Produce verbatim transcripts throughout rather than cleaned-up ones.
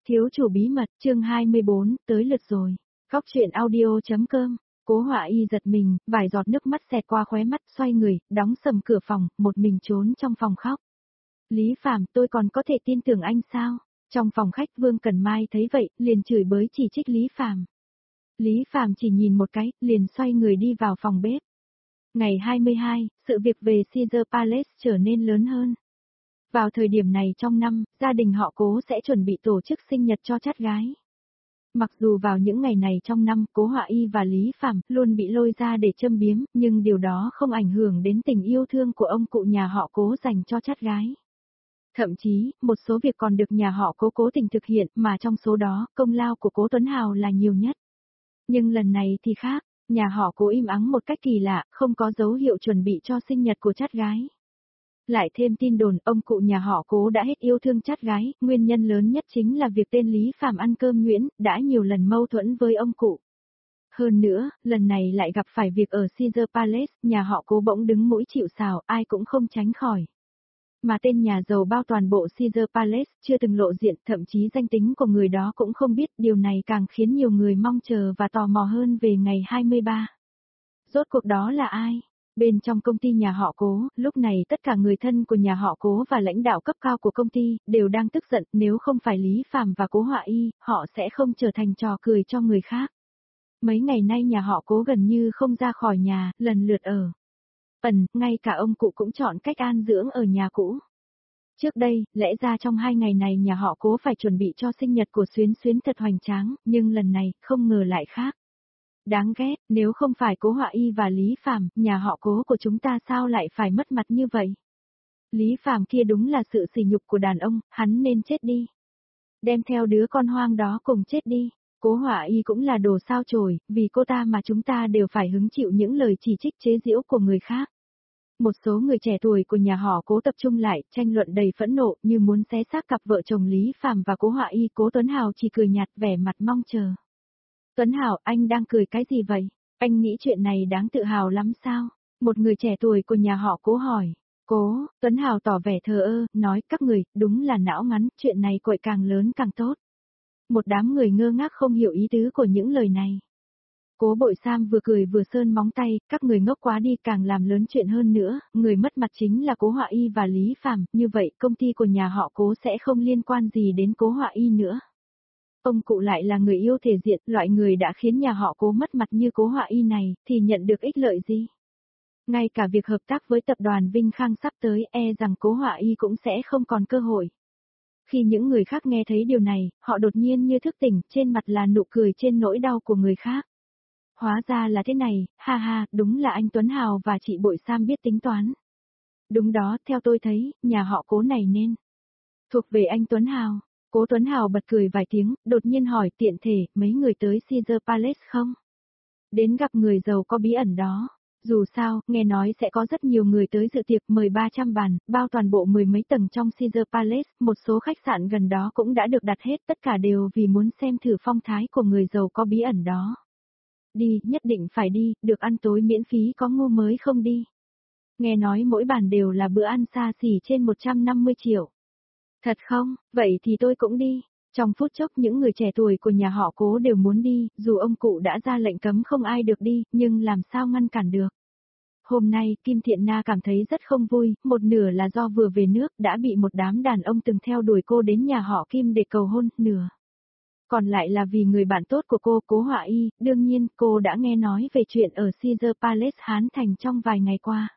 Thiếu chủ bí mật, chương hai mươi bốn, tới lượt rồi. Góc truyện audio.com, Cố Họa Y giật mình, vài giọt nước mắt xẹt qua khóe mắt, xoay người, đóng sầm cửa phòng, một mình trốn trong phòng khóc. Lý Phàm, tôi còn có thể tin tưởng anh sao? Trong phòng khách Vương Cần Mai thấy vậy, liền chửi bới chỉ trích Lý Phàm. Lý Phàm chỉ nhìn một cái, liền xoay người đi vào phòng bếp. Ngày hai mươi hai, sự việc về Caesar Palace trở nên lớn hơn. Vào thời điểm này trong năm, gia đình họ Cố sẽ chuẩn bị tổ chức sinh nhật cho chát gái. Mặc dù vào những ngày này trong năm, Cố Họa Y và Lý Phàm luôn bị lôi ra để châm biếm, nhưng điều đó không ảnh hưởng đến tình yêu thương của ông cụ nhà họ Cố dành cho chát gái. Thậm chí, một số việc còn được nhà họ Cố cố tình thực hiện, mà trong số đó, công lao của Cố Tuấn Hào là nhiều nhất. Nhưng lần này thì khác, nhà họ Cố im ắng một cách kỳ lạ, không có dấu hiệu chuẩn bị cho sinh nhật của chát gái. Lại thêm tin đồn ông cụ nhà họ Cố đã hết yêu thương chát gái, nguyên nhân lớn nhất chính là việc tên Lý Phàm ăn cơm nhuyễn, đã nhiều lần mâu thuẫn với ông cụ. Hơn nữa, lần này lại gặp phải việc ở Caesar Palace, nhà họ Cố bỗng đứng mũi chịu sào, ai cũng không tránh khỏi. Mà tên nhà giàu bao toàn bộ Caesar Palace chưa từng lộ diện, thậm chí danh tính của người đó cũng không biết, điều này càng khiến nhiều người mong chờ và tò mò hơn về ngày hai mươi ba. Rốt cuộc đó là ai? Bên trong công ty nhà họ Cố, lúc này tất cả người thân của nhà họ Cố và lãnh đạo cấp cao của công ty đều đang tức giận, nếu không phải Lý Phàm và Cố Họa Y, họ sẽ không trở thành trò cười cho người khác. Mấy ngày nay nhà họ Cố gần như không ra khỏi nhà, lần lượt ở. Ẩn, ngay cả ông cụ cũng chọn cách an dưỡng ở nhà cũ. Trước đây, lẽ ra trong hai ngày này nhà họ Cố phải chuẩn bị cho sinh nhật của Xuyến Xuyến thật hoành tráng, nhưng lần này, không ngờ lại khác. Đáng ghét, nếu không phải Cố Họa Y và Lý Phàm, nhà họ Cố của chúng ta sao lại phải mất mặt như vậy? Lý Phàm kia đúng là sự sỉ nhục của đàn ông, hắn nên chết đi. Đem theo đứa con hoang đó cùng chết đi. Cố Họa Y cũng là đồ sao chổi, vì cô ta mà chúng ta đều phải hứng chịu những lời chỉ trích chế giễu của người khác. Một số người trẻ tuổi của nhà họ Cố tập trung lại, tranh luận đầy phẫn nộ, như muốn xé xác cặp vợ chồng Lý Phàm và Cố Họa Y. Cố Tuấn Hào chỉ cười nhạt, vẻ mặt mong chờ. Tuấn Hào, anh đang cười cái gì vậy? Anh nghĩ chuyện này đáng tự hào lắm sao? Một người trẻ tuổi của nhà họ Cố hỏi. Cố, Tuấn Hào tỏ vẻ thờ ơ, nói các người, đúng là não ngắn, chuyện này quậy càng lớn càng tốt. Một đám người ngơ ngác không hiểu ý tứ của những lời này. Cố Bội Sam vừa cười vừa sơn móng tay, các người ngốc quá đi, càng làm lớn chuyện hơn nữa, người mất mặt chính là Cố Họa Y và Lý Phàm, như vậy công ty của nhà họ Cố sẽ không liên quan gì đến Cố Họa Y nữa. Ông cụ lại là người yêu thể diện, loại người đã khiến nhà họ Cố mất mặt như Cố Họa Y này, thì nhận được ích lợi gì? Ngay cả việc hợp tác với tập đoàn Vinh Khang sắp tới, e rằng Cố Họa Y cũng sẽ không còn cơ hội. Khi những người khác nghe thấy điều này, họ đột nhiên như thức tỉnh, trên mặt là nụ cười trên nỗi đau của người khác. Hóa ra là thế này, ha ha, đúng là anh Tuấn Hào và chị Bội Sam biết tính toán. Đúng đó, theo tôi thấy, nhà họ Cố này nên thuộc về anh Tuấn Hào. Cố Tuấn Hào bật cười vài tiếng, đột nhiên hỏi tiện thể, mấy người tới Caesar Palace không? Đến gặp người giàu có bí ẩn đó. Dù sao, nghe nói sẽ có rất nhiều người tới dự tiệc, mời ba trăm bàn, bao toàn bộ mười mấy tầng trong Caesar Palace, một số khách sạn gần đó cũng đã được đặt hết, tất cả đều vì muốn xem thử phong thái của người giàu có bí ẩn đó. Đi, nhất định phải đi, được ăn tối miễn phí có ngu mới không đi. Nghe nói mỗi bàn đều là bữa ăn xa xỉ trên một trăm năm mươi triệu. Thật không? Vậy thì tôi cũng đi. Trong phút chốc những người trẻ tuổi của nhà họ Cố đều muốn đi, dù ông cụ đã ra lệnh cấm không ai được đi, nhưng làm sao ngăn cản được. Hôm nay, Kim Thiện Na cảm thấy rất không vui, một nửa là do vừa về nước đã bị một đám đàn ông từng theo đuổi cô đến nhà họ Kim để cầu hôn, nửa. Còn lại là vì người bạn tốt của cô, Cố Họa Y, đương nhiên cô đã nghe nói về chuyện ở Caesar Palace Hán Thành trong vài ngày qua.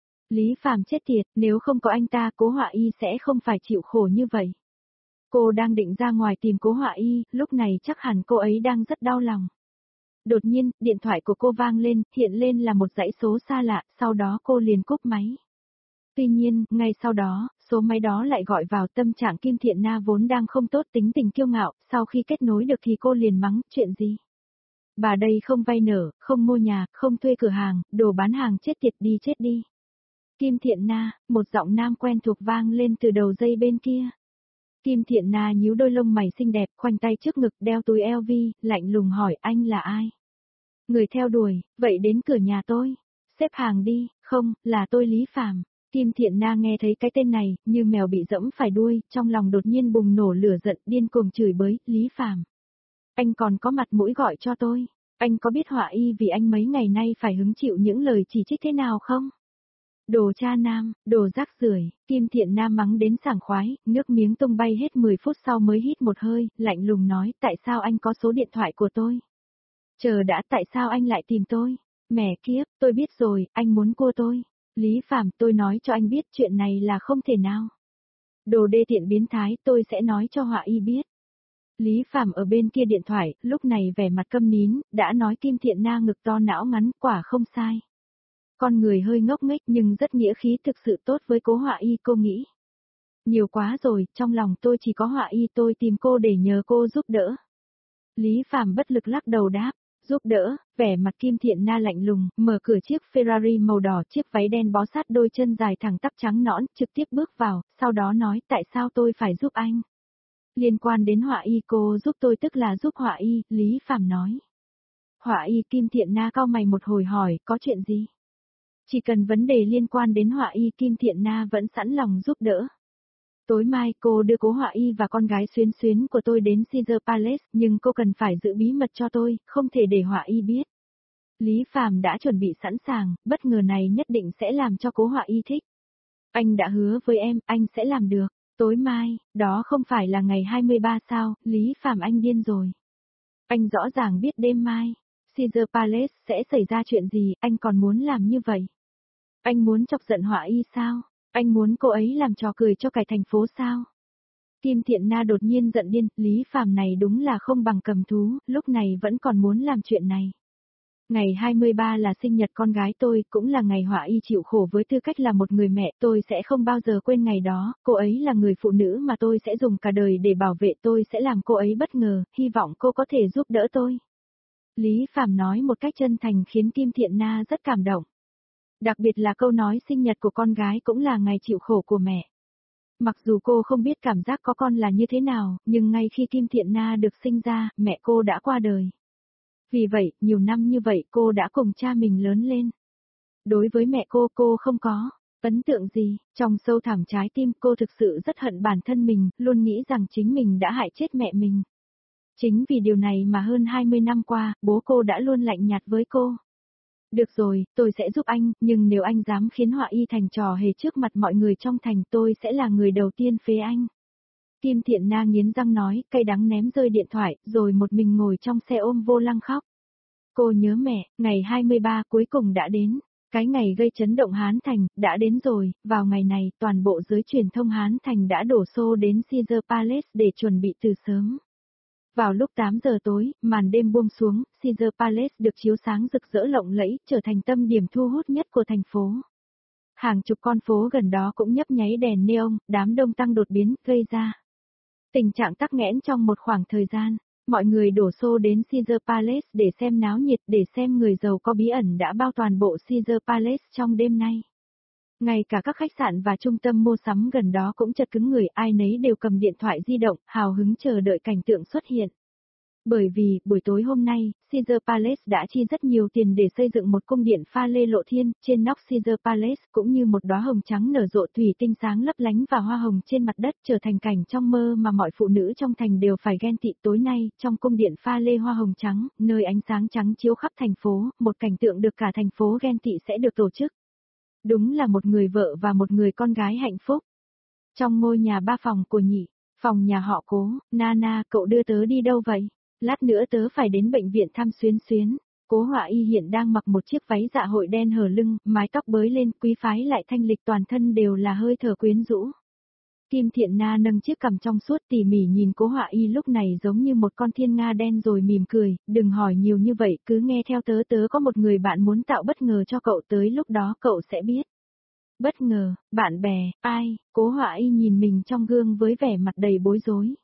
Lý Phàm chết tiệt, nếu không có anh ta Cố Họa Y sẽ không phải chịu khổ như vậy. Cô đang định ra ngoài tìm Cố Họa Y, lúc này chắc hẳn cô ấy đang rất đau lòng. Đột nhiên, điện thoại của cô vang lên, hiện lên là một dãy số xa lạ, sau đó cô liền cúp máy. Tuy nhiên, ngay sau đó, số máy đó lại gọi vào. Tâm trạng Kim Thiện Na vốn đang không tốt, tính tình kiêu ngạo, sau khi kết nối được thì cô liền mắng, chuyện gì? Bà đây không vay nợ, không mua nhà, không thuê cửa hàng, đồ bán hàng chết tiệt, đi chết đi. Kim Thiện Na, một giọng nam quen thuộc vang lên từ đầu dây bên kia. Kim Thiện Na nhíu đôi lông mày xinh đẹp, khoanh tay trước ngực, đeo túi eo vi, lạnh lùng hỏi anh là ai? Người theo đuổi, vậy đến cửa nhà tôi. Xếp hàng đi, không, là tôi Lý Phàm. Kim Thiện Na nghe thấy cái tên này, như mèo bị dẫm phải đuôi, trong lòng đột nhiên bùng nổ lửa giận, điên cuồng chửi bới, Lý Phàm. Anh còn có mặt mũi gọi cho tôi, anh có biết Họa Y vì anh mấy ngày nay phải hứng chịu những lời chỉ trích thế nào không? Đồ cha nam, đồ rác rưởi, Kim Thiện Na mắng đến sảng khoái, nước miếng tung bay hết mười phút sau mới hít một hơi, lạnh lùng nói, tại sao anh có số điện thoại của tôi? Chờ đã, tại sao anh lại tìm tôi? Mẹ kiếp, tôi biết rồi, anh muốn cua tôi. Lý Phàm, tôi nói cho anh biết chuyện này là không thể nào. Đồ đê tiện biến thái, tôi sẽ nói cho Họa Y biết. Lý Phàm ở bên kia điện thoại, lúc này vẻ mặt câm nín, đã nói Kim Thiện Na ngực to não ngắn, quả không sai. Con người hơi ngốc nghếch nhưng rất nghĩa khí, thực sự tốt với Cố Họa Y, cô nghĩ. Nhiều quá rồi, trong lòng tôi chỉ có Họa Y, tôi tìm cô để nhờ cô giúp đỡ. Lý Phàm bất lực lắc đầu đáp, giúp đỡ, vẻ mặt Kim Thiện Na lạnh lùng, mở cửa chiếc Ferrari màu đỏ, chiếc váy đen bó sát đôi chân dài thẳng tắp trắng nõn, trực tiếp bước vào, sau đó nói, tại sao tôi phải giúp anh? Liên quan đến Họa Y, cô giúp tôi tức là giúp Họa Y, Lý Phàm nói. Họa Y, Kim Thiện Na cau mày một hồi hỏi, có chuyện gì? Chỉ cần vấn đề liên quan đến Họa Y, Kim Thiện Na vẫn sẵn lòng giúp đỡ. Tối mai cô đưa Cố Họa Y và con gái Xuyến Xuyến của tôi đến Caesar Palace, nhưng cô cần phải giữ bí mật cho tôi, không thể để Họa Y biết. Lý Phàm đã chuẩn bị sẵn sàng, bất ngờ này nhất định sẽ làm cho Cố Họa Y thích. Anh đã hứa với em, anh sẽ làm được. Tối mai, đó không phải là ngày hai mươi ba sao, Lý Phàm anh điên rồi. Anh rõ ràng biết đêm mai, Caesar Palace sẽ xảy ra chuyện gì, anh còn muốn làm như vậy. Anh muốn chọc giận Họa Y sao? Anh muốn cô ấy làm trò cười cho cả thành phố sao? Kim Thiện Na đột nhiên giận điên, Lý Phàm này đúng là không bằng cầm thú, lúc này vẫn còn muốn làm chuyện này. Ngày hai mươi ba là sinh nhật con gái tôi, cũng là ngày Họa Y chịu khổ với tư cách là một người mẹ, tôi sẽ không bao giờ quên ngày đó, cô ấy là người phụ nữ mà tôi sẽ dùng cả đời để bảo vệ, tôi sẽ làm cô ấy bất ngờ, hy vọng cô có thể giúp đỡ tôi. Lý Phàm nói một cách chân thành khiến Kim Thiện Na rất cảm động. Đặc biệt là câu nói sinh nhật của con gái cũng là ngày chịu khổ của mẹ. Mặc dù cô không biết cảm giác có con là như thế nào, nhưng ngay khi Kim Thiện Na được sinh ra, mẹ cô đã qua đời. Vì vậy, nhiều năm như vậy cô đã cùng cha mình lớn lên. Đối với mẹ cô, cô không có ấn tượng gì, trong sâu thẳm trái tim cô thực sự rất hận bản thân mình, luôn nghĩ rằng chính mình đã hại chết mẹ mình. Chính vì điều này mà hơn hai mươi năm qua, bố cô đã luôn lạnh nhạt với cô. Được rồi, tôi sẽ giúp anh, nhưng nếu anh dám khiến Họa Y thành trò hề trước mặt mọi người trong thành, tôi sẽ là người đầu tiên phế anh. Kim Thiện Na nghiến răng nói, cay đắng ném rơi điện thoại, rồi một mình ngồi trong xe ôm vô lăng khóc. Cô nhớ mẹ, ngày hai mươi ba cuối cùng đã đến. Cái ngày gây chấn động Hán Thành, đã đến rồi, vào ngày này, toàn bộ giới truyền thông Hán Thành đã đổ xô đến Caesar Palace để chuẩn bị từ sớm. Vào lúc tám giờ tối, màn đêm buông xuống, Caesar Palace được chiếu sáng rực rỡ lộng lẫy, trở thành tâm điểm thu hút nhất của thành phố. Hàng chục con phố gần đó cũng nhấp nháy đèn neon, đám đông tăng đột biến, gây ra tình trạng tắc nghẽn trong một khoảng thời gian. Mọi người đổ xô đến Caesar Palace để xem náo nhiệt, để xem người giàu có bí ẩn đã bao toàn bộ Caesar Palace trong đêm nay. Ngay cả các khách sạn và trung tâm mua sắm gần đó cũng chật cứng người, ai nấy đều cầm điện thoại di động, hào hứng chờ đợi cảnh tượng xuất hiện. Bởi vì, buổi tối hôm nay, Caesar Palace đã chi rất nhiều tiền để xây dựng một cung điện pha lê lộ thiên, trên nóc Caesar Palace, cũng như một đóa hồng trắng nở rộ thủy tinh sáng lấp lánh và hoa hồng trên mặt đất trở thành cảnh trong mơ mà mọi phụ nữ trong thành đều phải ghen tị. Tối nay, trong cung điện pha lê hoa hồng trắng, nơi ánh sáng trắng chiếu khắp thành phố, một cảnh tượng được cả thành phố ghen tị sẽ được tổ chức. Đúng là một người vợ và một người con gái hạnh phúc. Trong ngôi nhà ba phòng của Nhị, phòng nhà họ Cố, Nana, cậu đưa tớ đi đâu vậy? Lát nữa tớ phải đến bệnh viện thăm Xuyến Xuyến. Cố Họa Y hiện đang mặc một chiếc váy dạ hội đen hở lưng, mái tóc bới lên, quý phái lại thanh lịch, toàn thân đều là hơi thở quyến rũ. Kim Thiện Na nâng chiếc cằm trong suốt tỉ mỉ nhìn Cố Họa Y lúc này giống như một con thiên nga đen rồi mỉm cười, đừng hỏi nhiều như vậy, cứ nghe theo tớ, tớ có một người bạn muốn tạo bất ngờ cho cậu, tới lúc đó cậu sẽ biết. Bất ngờ, bạn bè, ai? Cố Họa Y nhìn mình trong gương với vẻ mặt đầy bối rối.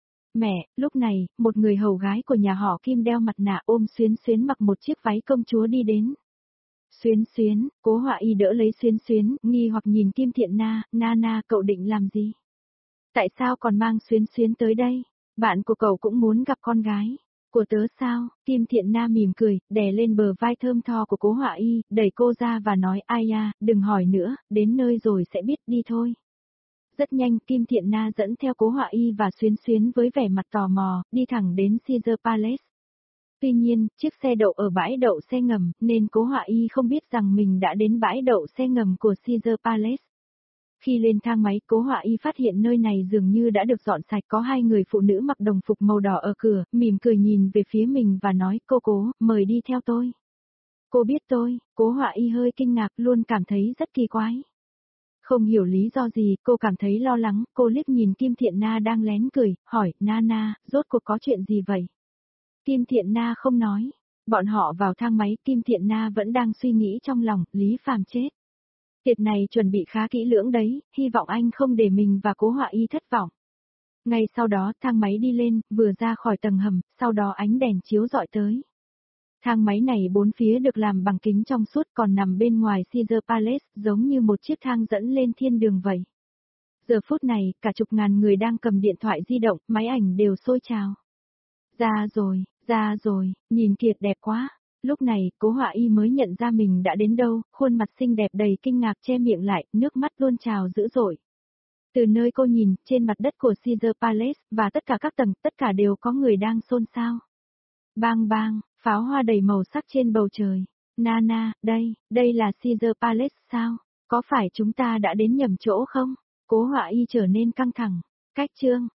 Mẹ, lúc này, một người hầu gái của nhà họ Kim đeo mặt nạ ôm Xuyến Xuyến mặc một chiếc váy công chúa đi đến. Xuyến Xuyến, Cố Họa Y đỡ lấy Xuyến Xuyến, nghi hoặc nhìn Kim Thiện Na, Nana, cậu định làm gì? Tại sao còn mang Xuyến Xuyến tới đây? Bạn của cậu cũng muốn gặp con gái. Của tớ sao? Kim Thiện Na mỉm cười, đè lên bờ vai thơm tho của Cố Họa Y, đẩy cô ra và nói ai ya, đừng hỏi nữa, đến nơi rồi sẽ biết đi thôi. Rất nhanh Kim Thiện Na dẫn theo Cố Họa Y và Xuyến Xuyến với vẻ mặt tò mò, đi thẳng đến Caesar Palace. Tuy nhiên, chiếc xe đậu ở bãi đậu xe ngầm, nên Cố Họa Y không biết rằng mình đã đến bãi đậu xe ngầm của Caesar Palace. Khi lên thang máy, Cố Họa Y phát hiện nơi này dường như đã được dọn sạch, có hai người phụ nữ mặc đồng phục màu đỏ ở cửa, mỉm cười nhìn về phía mình và nói, cô Cố, mời đi theo tôi. Cô biết tôi, Cố Họa Y hơi kinh ngạc, luôn cảm thấy rất kỳ quái. Không hiểu lý do gì, cô cảm thấy lo lắng, cô liếc nhìn Kim Thiện Na đang lén cười, hỏi, Na Na, rốt cuộc có chuyện gì vậy? Kim Thiện Na không nói. Bọn họ vào thang máy, Kim Thiện Na vẫn đang suy nghĩ trong lòng, Lý Phàm chết. Tiệc này chuẩn bị khá kỹ lưỡng đấy, hy vọng anh không để mình và Cố Họa Y thất vọng. Ngay sau đó thang máy đi lên, vừa ra khỏi tầng hầm, sau đó ánh đèn chiếu rọi tới. Thang máy này bốn phía được làm bằng kính trong suốt, còn nằm bên ngoài Caesar Palace, giống như một chiếc thang dẫn lên thiên đường vậy. Giờ phút này, cả chục ngàn người đang cầm điện thoại di động, máy ảnh đều sôi trào. Ra rồi, ra rồi, nhìn kiệt đẹp quá. Lúc này, Cố Họa Y mới nhận ra mình đã đến đâu, khuôn mặt xinh đẹp đầy kinh ngạc che miệng lại, nước mắt luôn trào dữ dội. Từ nơi cô nhìn, trên mặt đất của Caesar Palace, và tất cả các tầng, tất cả đều có người đang xôn xao. Bang bang, pháo hoa đầy màu sắc trên bầu trời. Nana, đây, đây là Caesar Palace sao? Có phải chúng ta đã đến nhầm chỗ không? Cố Họa Y trở nên căng thẳng. Cách chương.